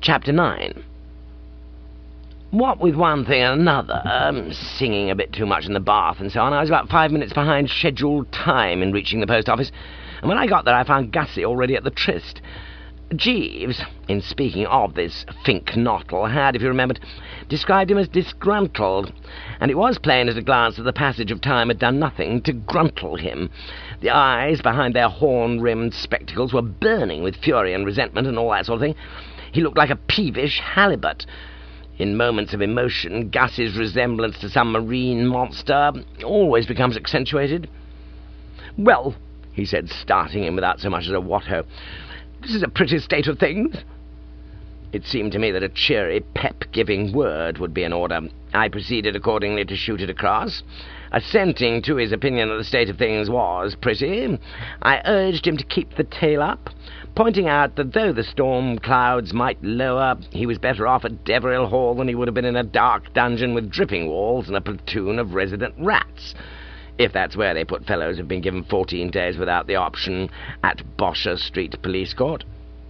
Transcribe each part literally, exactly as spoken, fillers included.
Chapter nine. What with one thing and another, um, singing a bit too much in the bath and so on, I was about five minutes behind scheduled time in reaching the post office, and when I got there I found Gussie already at the tryst. Jeeves, in speaking of this Fink Nottle, had, if you remembered, described him as disgruntled, and it was plain at a glance that the passage of time had done nothing to gruntle him. The eyes behind their horn-rimmed spectacles were burning with fury and resentment and all that sort of thing. He looked like a peevish halibut. In moments of emotion, Gussie's resemblance to some marine monster always becomes accentuated. "Well," he said, starting in without so much as a what-ho, "this is a pretty state of things." It seemed to me that a cheery, pep-giving word would be in order. I proceeded accordingly to shoot it across. Assenting to his opinion that the state of things was pretty, I urged him to keep the tail up, pointing out that though the storm clouds might lower, he was better off at Deverill Hall than he would have been in a dark dungeon with dripping walls and a platoon of resident rats, if that's where they put fellows who've been given fourteen days without the option at Bosher Street Police Court.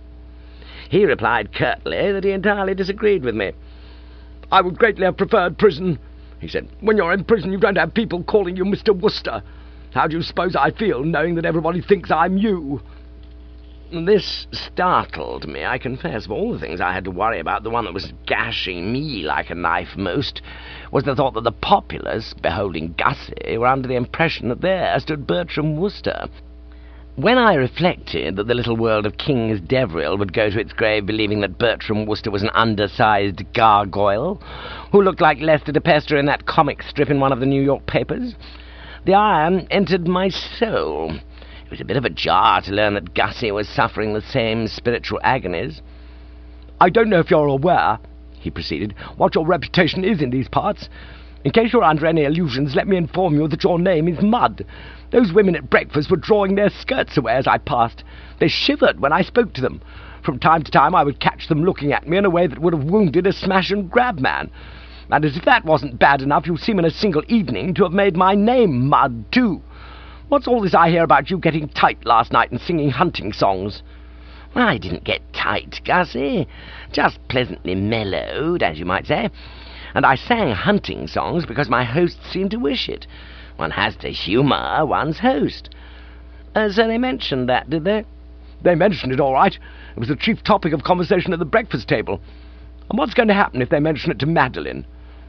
He replied curtly that he entirely disagreed with me. "I would greatly have preferred prison," he said. "When you're in prison you don't have people calling you Mister Wooster. How do you suppose I feel, knowing that everybody thinks I'm you?" This startled me, I confess. Of all the things I had to worry about, the one that was gashing me like a knife most was the thought that the populace, beholding Gussie, were under the impression that there stood Bertram Wooster. When I reflected that the little world of King's Deverill would go to its grave believing that Bertram Wooster was an undersized gargoyle who looked like Lester de Pester in that comic strip in one of the New York papers, the iron entered my soul. It was a bit of a jar to learn that Gussie was suffering the same spiritual agonies. "I don't know if you're aware," he proceeded, "what your reputation is in these parts. In case you're under any illusions, let me inform you that your name is Mud. Those women at breakfast were drawing their skirts away as I passed. They shivered when I spoke to them. From time to time I would catch them looking at me in a way that would have wounded a smash-and-grab man. And as if that wasn't bad enough, you seem in a single evening to have made my name Mud, too. What's all this I hear about you getting tight last night and singing hunting songs?" "I didn't get tight, Gussie. Just pleasantly mellowed, as you might say. And I sang hunting songs because my host seemed to wish it. One has to humour one's host." Uh, so they mentioned that, did they?" "They mentioned it, all right. It was the chief topic of conversation at the breakfast table. And what's going to happen if they mention it to Madeline?"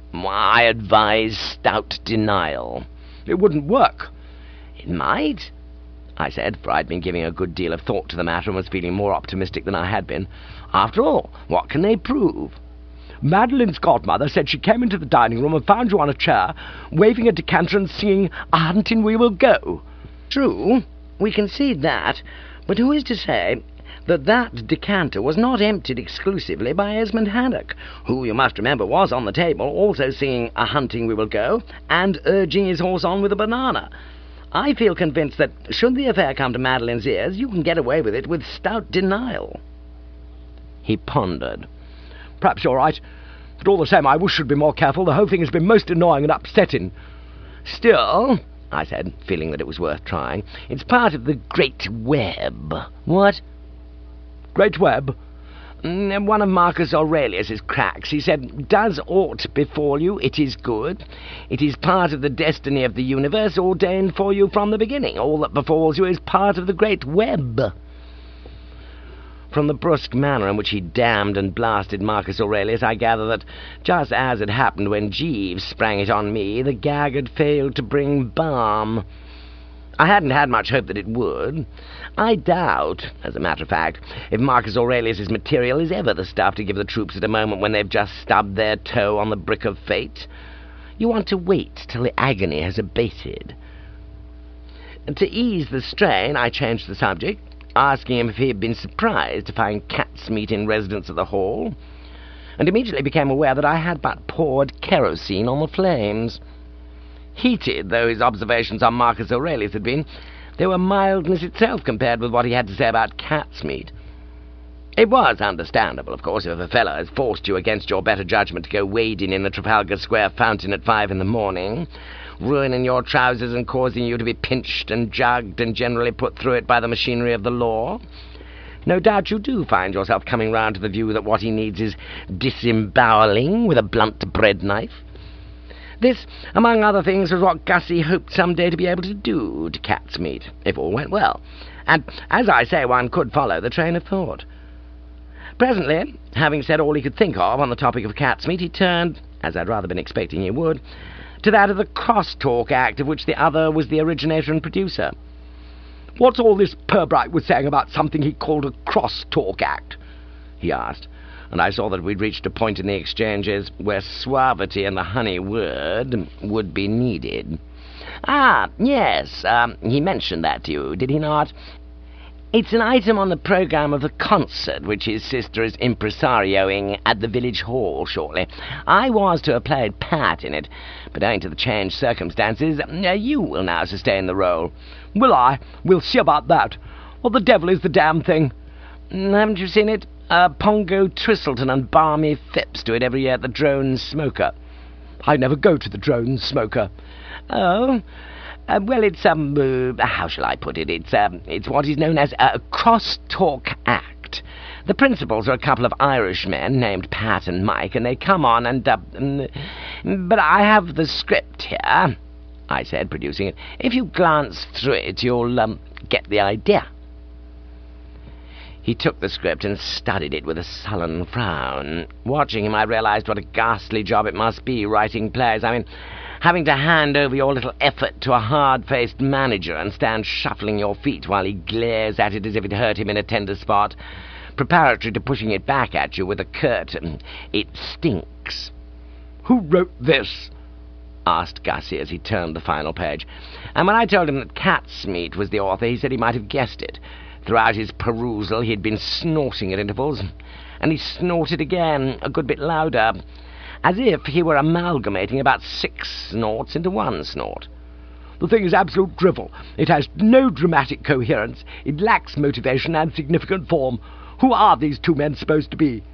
"I advise stout denial." "It wouldn't work." "It might," I said, for I'd been giving a good deal of thought to the matter and was feeling more optimistic than I had been. "After all, what can they prove?" "Madeline's godmother said she came into the dining room and found you on a chair, waving a decanter and singing 'A hunting we will go.'" "True, we concede that, but who is to say that that decanter was not emptied exclusively by Esmond Haddock, who, you must remember, was on the table, also singing 'A hunting we will go,' and urging his horse on with a banana? I feel convinced that, should the affair come to Madeline's ears, you can get away with it with stout denial." He pondered. "Perhaps you're right, but all the same I wish you'd be more careful. The whole thing has been most annoying and upsetting." "Still," I said, feeling that it was worth trying, "it's part of the great web." "What?" "Great web?" "One of Marcus Aurelius's cracks. He said, 'Does aught befall you, it is good. It is part of the destiny of the universe, ordained for you from the beginning. All that befalls you is part of the great web.'" From the brusque manner in which he damned and blasted Marcus Aurelius, I gather that, just as had happened when Jeeves sprang it on me, the gag had failed to bring balm. I hadn't had much hope that it would. I doubt, as a matter of fact, if Marcus Aurelius's material is ever the stuff to give the troops at a moment when they've just stubbed their toe on the brick of fate. You want to wait till the agony has abated. To ease the strain, I changed the subject, asking him if he had been surprised to find cat's meat in residence at the Hall, and immediately became aware that I had but poured kerosene on the flames. Heated though his observations on Marcus Aurelius had been, they were mildness itself compared with what he had to say about cat's meat. It was understandable, of course, if a fellow has forced you against your better judgment to go wading in the Trafalgar Square fountain at five in the morning, ruining your trousers and causing you to be pinched and jugged and generally put through it by the machinery of the law. No doubt you do find yourself coming round to the view that what he needs is disemboweling with a blunt bread knife. This, among other things, was what Gussie hoped some day to be able to do to cat's meat, if all went well. And, as I say, one could follow the train of thought. Presently, having said all he could think of on the topic of cat's meat, he turned, as I'd rather been expecting he would, to that of the cross-talk act of which the other was the originator and producer. "What's all this Pirbright was saying about something he called a cross-talk act?" he asked, and I saw that we'd reached a point in the exchanges where suavity and the honey word would be needed. "Ah, yes, um, he mentioned that to you, did he not? It's an item on the programme of the concert which his sister is impresarioing at the village hall shortly. I was to have played Pat in it, but owing to the changed circumstances, uh, you will now sustain the role." "Will I? We'll see about that. What the devil is the damn thing?" "Haven't you seen it? Uh, Pongo Tristleton and Barmy Phipps do it every year at the Drone Smoker." "I never go to the Drone Smoker." "Oh, uh, well, it's, um, uh, how shall I put it? It's, um, it's what is known as a cross-talk act. The principals are a couple of Irishmen named Pat and Mike, and they come on and, uh, um, but I have the script here," I said, producing it. "If you glance through it, you'll, um, get the idea." He took the script and studied it with a sullen frown. Watching him, I realized what a ghastly job it must be, writing plays. I mean, having to hand over your little effort to a hard-faced manager and stand shuffling your feet while he glares at it as if it hurt him in a tender spot, preparatory to pushing it back at you with a curt, "It stinks." "Who wrote this?" asked Gussie as he turned the final page, and when I told him that cat's meat was the author, he said he might have guessed it. Throughout his perusal he had been snorting at intervals, and he snorted again, a good bit louder, as if he were amalgamating about six snorts into one snort. "The thing is absolute drivel. It has no dramatic coherence. It lacks motivation and significant form. Who are these two men supposed to be?"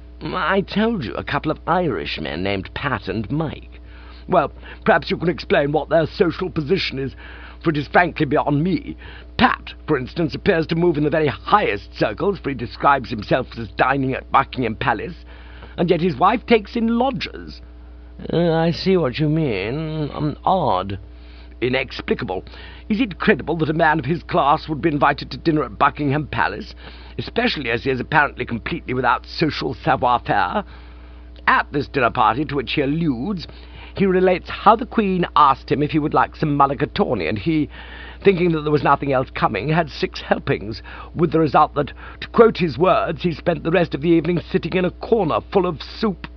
"I told you, a couple of Irishmen named Pat and Mike." "Well, perhaps you can explain what their social position is, for it is frankly beyond me. Pat, for instance, appears to move in the very highest circles, for he describes himself as dining at Buckingham Palace, and yet his wife takes in lodgers." Uh, "I see what you mean. Um, odd." "Inexplicable. Is it credible that a man of his class would be invited to dinner at Buckingham Palace, especially as he is apparently completely without social savoir-faire? At this dinner party to which he alludes, he relates how the Queen asked him if he would like some mulligatawny, and he, thinking that there was nothing else coming, had six helpings, with the result that, to quote his words, he spent the rest of the evening sitting in a corner full of soup.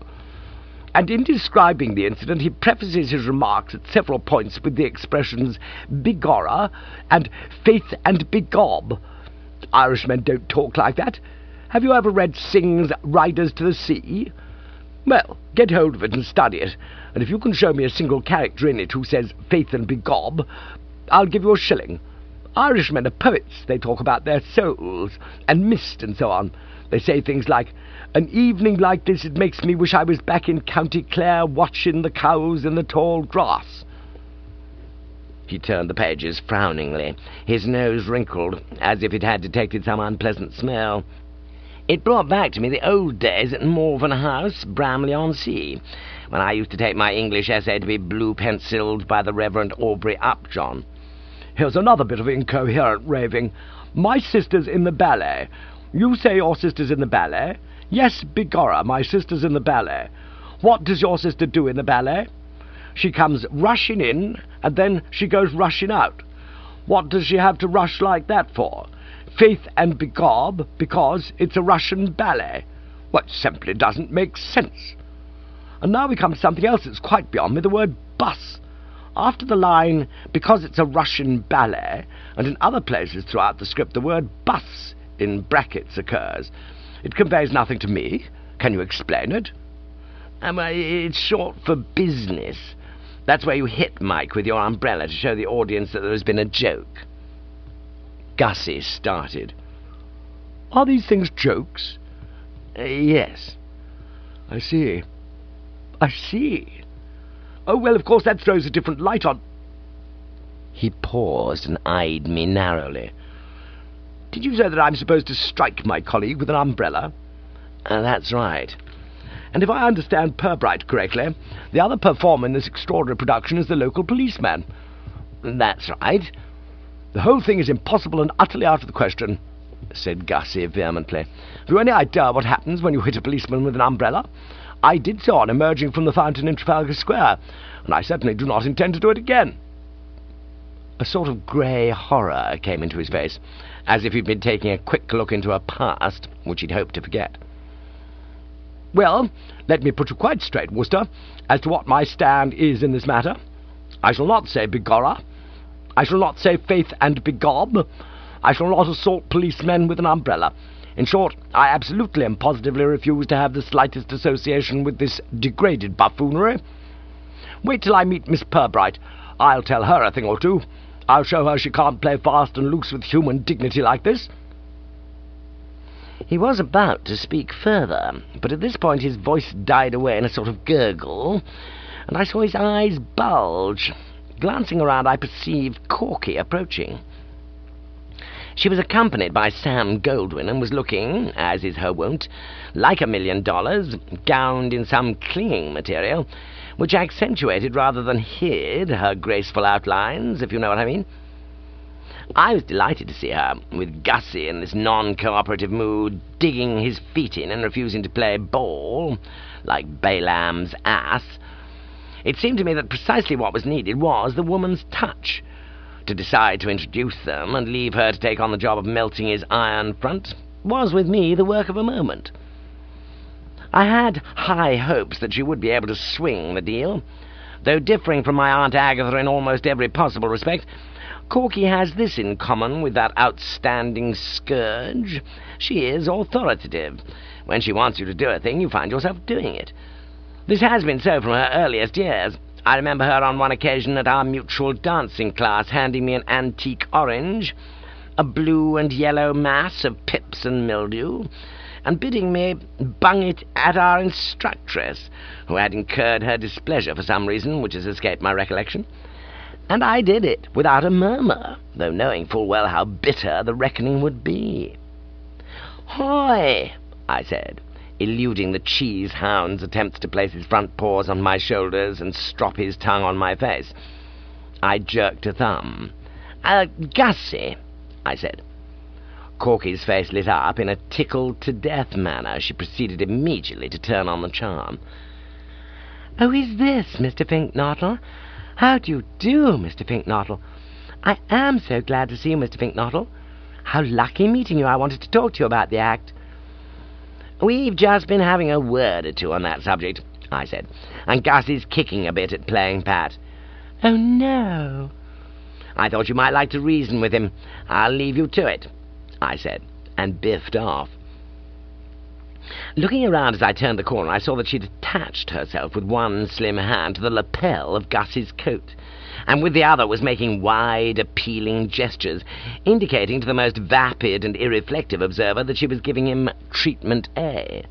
And in describing the incident, he prefaces his remarks at several points with the expressions bigorra and faith and begob. Irishmen don't talk like that. Have you ever read Synge's Riders to the Sea? Well, get hold of it and study it, and if you can show me a single character in it who says faith and begob, I'll give you a shilling. Irishmen are poets. They talk about their souls, and mist, and so on. They say things like, "An evening like this, it makes me wish I was back in County Clare watching the cows in the tall grass." He turned the pages frowningly. His nose wrinkled, as if it had detected some unpleasant smell. It brought back to me the old days at Morven House, Bramley-on-Sea, when I used to take my English essay to be blue-pencilled by the Reverend Aubrey Upjohn. "Here's another bit of incoherent raving. My sister's in the ballet. You say your sister's in the ballet? Yes, begorra, my sister's in the ballet. What does your sister do in the ballet? She comes rushing in, and then she goes rushing out. What does she have to rush like that for? Faith and begob, because it's a Russian ballet. Well, it simply doesn't make sense. And now we come to something else that's quite beyond me, the word bus. After the line, because it's a Russian ballet, and in other places throughout the script the word bus in brackets occurs. It conveys nothing to me. Can you explain it?" Um, it's short for business. That's where you hit Mike with your umbrella to show the audience that there has been a joke. Gussie started. "Are these things jokes?" Uh, yes. "I see. I see. Oh, well, of course, that throws a different light on—" He paused and eyed me narrowly. Did you say that I'm supposed to strike my colleague with an umbrella? Uh, that's right. And if I understand Pirbright correctly, the other performer in this extraordinary production is the local policeman. That's right. The whole thing is impossible and utterly out of the question, said Gussie vehemently. Have you any idea what happens when you hit a policeman with an umbrella? I did so on emerging from the fountain in Trafalgar Square, and I certainly do not intend to do it again. A sort of grey horror came into his face, as if he'd been taking a quick look into a past which he'd hoped to forget. Well, let me put you quite straight, Wooster, as to what my stand is in this matter. I shall not say begorra. I shall not say faith and begob. I shall not assault policemen with an umbrella. In short, I absolutely and positively refuse to have the slightest association with this degraded buffoonery. Wait till I meet Miss Pirbright. I'll tell her a thing or two. I'll show her she can't play fast and loose with human dignity like this. He was about to speak further, but at this point his voice died away in a sort of gurgle, and I saw his eyes bulge. Glancing around, I perceived Corky approaching. She was accompanied by Sam Goldwyn, and was looking, as is her wont, like a million dollars, gowned in some clinging material, which accentuated rather than hid her graceful outlines, if you know what I mean. I was delighted to see her, with Gussie in this non-cooperative mood, digging his feet in and refusing to play ball, like Balaam's ass. It seemed to me that precisely what was needed was the woman's touch. To decide to introduce them and leave her to take on the job of melting his iron front was with me the work of a moment. I had high hopes that she would be able to swing the deal. Though differing from my Aunt Agatha in almost every possible respect, Corky has this in common with that outstanding scourge. She is authoritative. When she wants you to do a thing, you find yourself doing it. This has been so from her earliest years. I remember her on one occasion at our mutual dancing class handing me an antique orange, a blue and yellow mass of pips and mildew, and bidding me bung it at our instructress, who had incurred her displeasure for some reason which has escaped my recollection. And I did it without a murmur, though knowing full well how bitter the reckoning would be. "Hoy!" I said, eluding the cheese hound's attempts to place his front paws on my shoulders and strop his tongue on my face. I jerked a thumb. Uh, Gussie, I said. Corky's face lit up in a tickled-to-death manner. She proceeded immediately to turn on the charm. "Oh, is this Mister Finknottle? How do you do, Mister Finknottle? I am so glad to see you, Mister Finknottle. How lucky meeting you. I wanted to talk to you about the act." "We've just been having a word or two on that subject," I said, "and Gus is kicking a bit at playing Pat." "Oh, no." "I thought you might like to reason with him. I'll leave you to it," I said, and biffed off. Looking around as I turned the corner, I saw that she'd attached herself with one slim hand to the lapel of Gussie's coat, and with the other was making wide, appealing gestures, indicating to the most vapid and irreflective observer that she was giving him treatment A.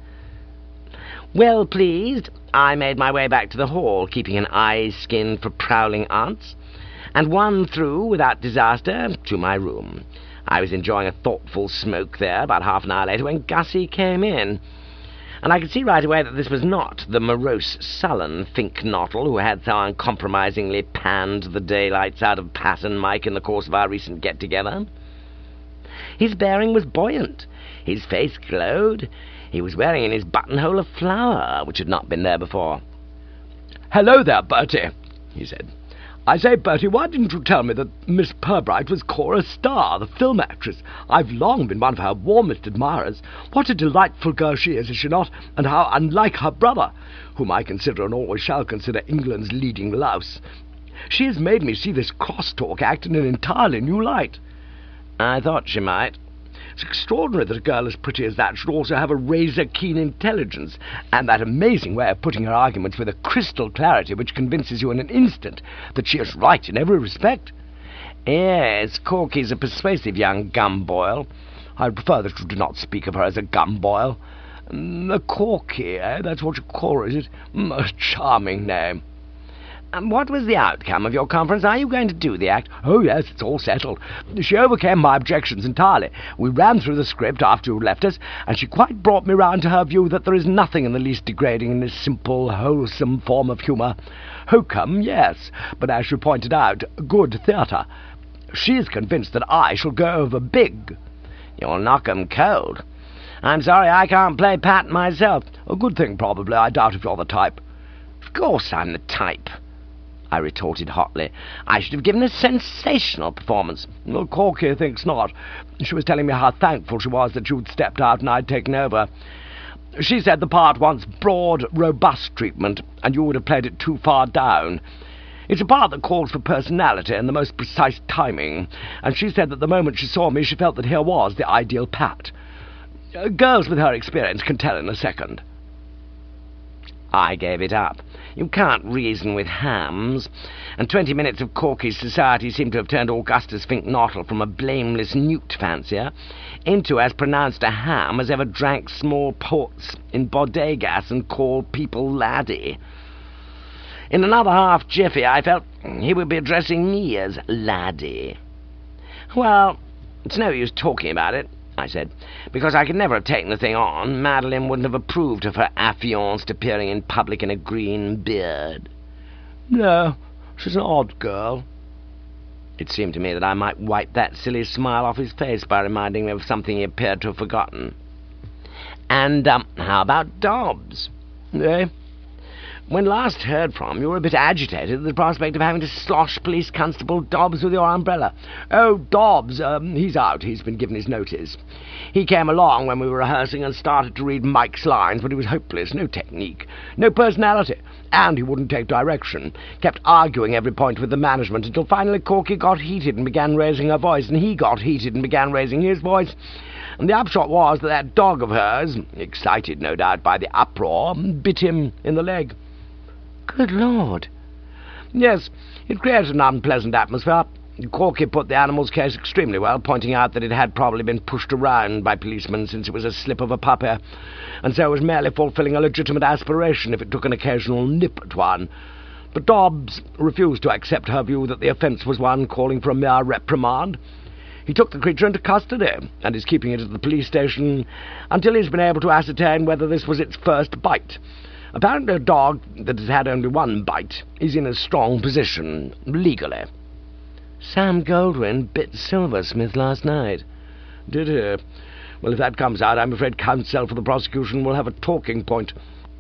Well pleased, I made my way back to the hall, keeping an eye skinned for prowling aunts, and won through without disaster to my room. I was enjoying a thoughtful smoke there about half an hour later when Gussie came in, and I could see right away that this was not the morose, sullen Finknottle who had so uncompromisingly panned the daylights out of Pat and Mike in the course of our recent get-together. His bearing was buoyant, his face glowed, he was wearing in his buttonhole a flower which had not been there before. "Hello there, Bertie," he said. "I say, Bertie, why didn't you tell me that Miss Pirbright was Cora Starr, the film actress? I've long been one of her warmest admirers. What a delightful girl she is, is she not? And how unlike her brother, whom I consider and always shall consider England's leading louse. She has made me see this cross-talk act in an entirely new light." "I thought she might." "It's extraordinary that a girl as pretty as that should also have a razor-keen intelligence, and that amazing way of putting her arguments with a crystal clarity which convinces you in an instant that she is right in every respect." "Yes, Corky's a persuasive young gumboil." "I prefer that you do not speak of her as a gumboil. Mm, a Corky, eh? That's what you call her, is it? Mm, a charming name." And what was the outcome of your conference? Are you going to do the act? Oh, yes, it's all settled. She overcame my objections entirely. We ran through the script after you left us, and she quite brought me round to her view that there is nothing in the least degrading in this simple, wholesome form of humour. Hokum, yes, but as she pointed out, good theatre. She's convinced that I shall go over big. You'll knock 'em cold. I'm sorry I can't play Pat myself. A good thing, probably. I doubt if you're the type. Of course I'm the type, I retorted hotly. I should have given a sensational performance. Well, Corky thinks not. She was telling me how thankful she was that you'd stepped out and I'd taken over. She said the part wants broad, robust treatment, and you would have played it too far down. It's a part that calls for personality and the most precise timing, and she said that the moment she saw me she felt that here was the ideal Pat. Uh, girls with her experience can tell in a second. I gave it up. You can't reason with hams, and twenty minutes of Corky's society seemed to have turned Augustus Fink Nottle from a blameless newt fancier into as pronounced a ham as ever drank small ports in bodegas and called people laddie. In another half jiffy I felt he would be addressing me as laddie. Well, it's no use talking about it, I said, because I could never have taken the thing on. Madeline wouldn't have approved of her affianced appearing in public in a green beard. No, she's an odd girl. It seemed to me that I might wipe that silly smile off his face by reminding me of something he appeared to have forgotten. And, um, how about Dobbs? Eh? When last heard from, you were a bit agitated at the prospect of having to slosh Police Constable Dobbs with your umbrella. Oh, Dobbs, um, he's out. He's been given his notice. He came along when we were rehearsing and started to read Mike's lines, but he was hopeless. No technique, no personality, and he wouldn't take direction. Kept arguing every point with the management until finally Corky got heated and began raising her voice, and he got heated and began raising his voice. And the upshot was that that dog of hers, excited no doubt by the uproar, bit him in the leg. Good Lord. Yes, it created an unpleasant atmosphere. Corky put the animal's case extremely well, pointing out that it had probably been pushed around by policemen since it was a slip of a puppy, and so was merely fulfilling a legitimate aspiration if it took an occasional nip at one. But Dobbs refused to accept her view that the offence was one calling for a mere reprimand. He took the creature into custody, and is keeping it at the police station until he's been able to ascertain whether this was its first bite. Apparently a dog that has had only one bite is in a strong position, legally. Sam Goldwyn bit Silversmith last night. Did he? Well, if that comes out, I'm afraid counsel for the prosecution will have a talking point.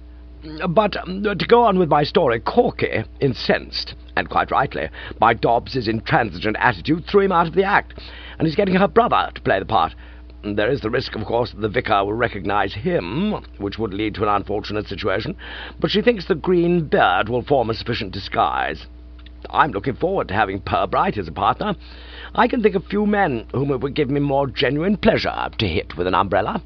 But um, to go on with my story, Corky, incensed, and quite rightly, by Dobbs's intransigent attitude, threw him out of the act, and he's getting her brother to play the part. There is the risk, of course, that the vicar will recognise him, which would lead to an unfortunate situation, but she thinks the green beard will form a sufficient disguise. I'm looking forward to having Pirbright as a partner. I can think of few men whom it would give me more genuine pleasure to hit with an umbrella,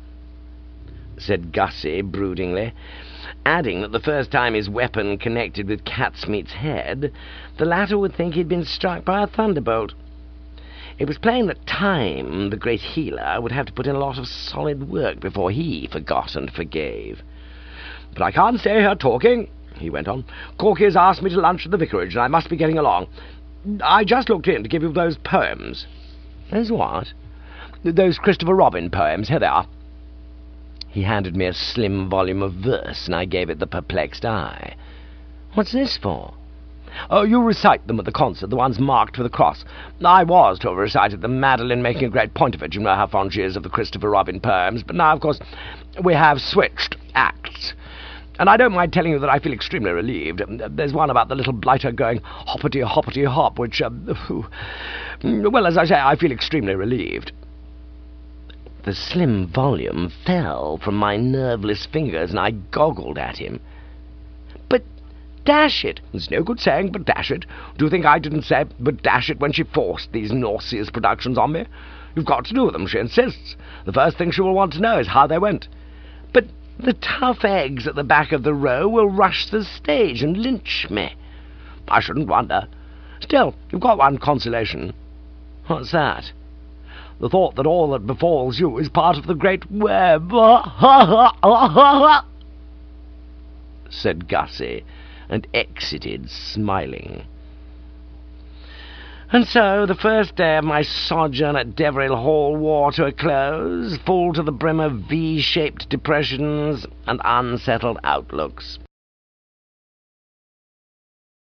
said Gussie broodingly, adding that the first time his weapon connected with Catsmeat's head, the latter would think he'd been struck by a thunderbolt. It was plain that Time, the great healer, would have to put in a lot of solid work before he forgot and forgave. "But I can't stay here talking," he went on. "Corky has asked me to lunch at the vicarage, and I must be getting along. I just looked in to give you those poems." "Those what?" "Those Christopher Robin poems. Here they are." He handed me a slim volume of verse, and I gave it the perplexed eye. "What's this for?" "Oh, you recite them at the concert, the ones marked with a cross. I was to have recited them, Madeline making a great point of it. You know how fond she is of the Christopher Robin poems. But now, of course, we have switched acts. And I don't mind telling you that I feel extremely relieved. There's one about the little blighter going hoppity, hoppity, hop, which, uh, well, as I say, I feel extremely relieved." The slim volume fell from my nerveless fingers, and I goggled at him. "But dash it!" "There's no good saying, but dash it. Do you think I didn't say, but dash it, when she forced these nauseous productions on me? You've got to do them, she insists. The first thing she will want to know is how they went." "But the tough eggs at the back of the row will rush the stage and lynch me." "I shouldn't wonder. Still, you've got one consolation." "What's that?" "The thought that all that befalls you is part of the great web," said Gussie, and exited smiling. And so the first day of my sojourn at Deverill Hall wore to a close, full to the brim of V-shaped depressions and unsettled outlooks.